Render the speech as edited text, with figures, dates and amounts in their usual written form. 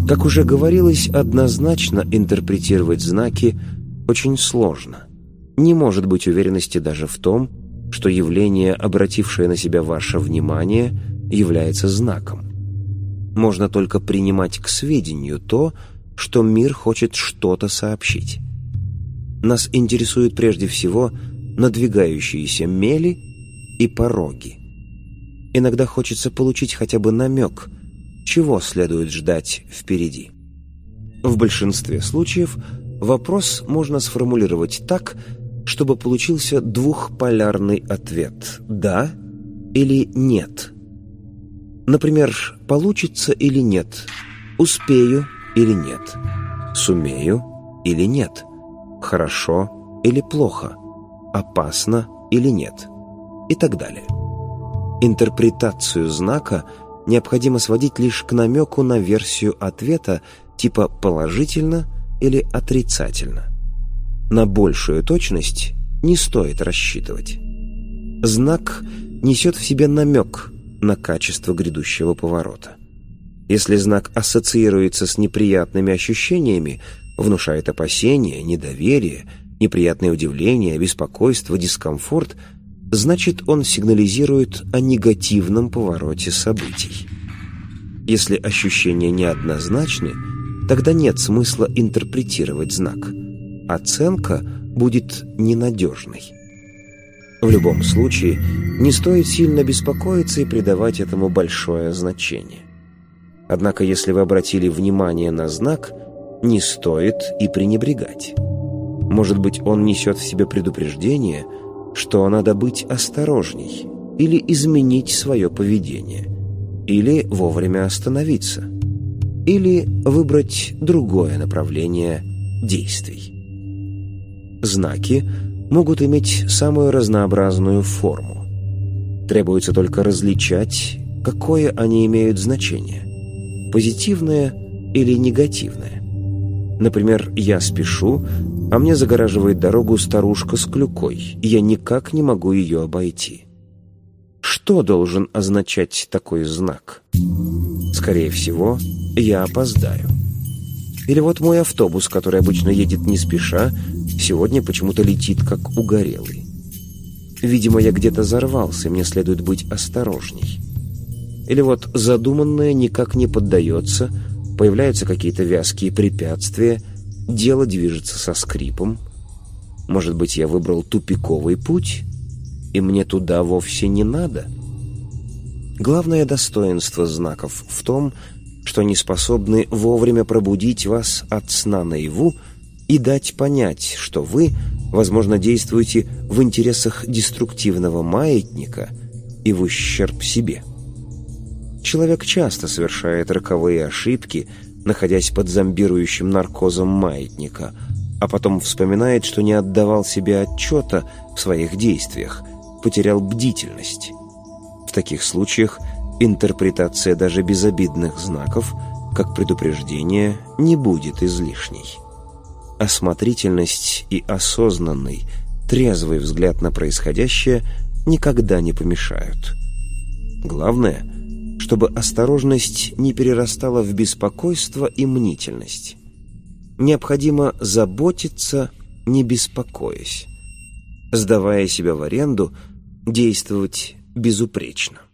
Как уже говорилось, однозначно интерпретировать знаки очень сложно. Не может быть уверенности даже в том, что явление, обратившее на себя ваше внимание, является знаком. Можно только принимать к сведению то, что мир хочет что-то сообщить. Нас интересуют прежде всего надвигающиеся мели и пороги. Иногда хочется получить хотя бы намек, чего следует ждать впереди. В большинстве случаев вопрос можно сформулировать так, чтобы получился двухполярный ответ «да» или «нет». Например, получится или нет, успею или нет, сумею или нет, хорошо или плохо, опасно или нет и так далее. Интерпретацию знака необходимо сводить лишь к намеку на версию ответа типа «положительно» или «отрицательно». На большую точность не стоит рассчитывать. Знак несет в себе намек на качество грядущего поворота. Если знак ассоциируется с неприятными ощущениями, внушает опасения, недоверие, неприятное удивление, беспокойство, дискомфорт, значит, он сигнализирует о негативном повороте событий. Если ощущения неоднозначны, тогда нет смысла интерпретировать знак. Оценка будет ненадежной. В любом случае, не стоит сильно беспокоиться и придавать этому большое значение. Однако, если вы обратили внимание на знак, не стоит и пренебрегать. Может быть, он несет в себе предупреждение, что надо быть осторожней или изменить свое поведение, или вовремя остановиться, или выбрать другое направление действий. Знаки могут иметь самую разнообразную форму. Требуется только различать, какое они имеют значение – позитивное или негативное. Например, я спешу, а мне загораживает дорогу старушка с клюкой, и я никак не могу ее обойти. Что должен означать такой знак? Скорее всего, я опоздаю. Или вот мой автобус, который обычно едет не спеша, сегодня почему-то летит как угорелый. Видимо, я где-то взорвался, и мне следует быть осторожней. Или вот задуманное никак не поддается, появляются какие-то вязкие препятствия, дело движется со скрипом. Может быть, я выбрал тупиковый путь, и мне туда вовсе не надо? Главное достоинство знаков в том, что они способны вовремя пробудить вас от сна наяву и дать понять, что вы, возможно, действуете в интересах деструктивного маятника и в ущерб себе. Человек часто совершает роковые ошибки, находясь под зомбирующим наркозом маятника, а потом вспоминает, что не отдавал себе отчета в своих действиях, потерял бдительность. В таких случаях интерпретация даже безобидных знаков, как предупреждение, не будет излишней. Осмотрительность и осознанный, трезвый взгляд на происходящее никогда не помешают. Главное, чтобы осторожность не перерастала в беспокойство и мнительность. Необходимо заботиться, не беспокоясь. Сдавая себя в аренду, действовать безупречно.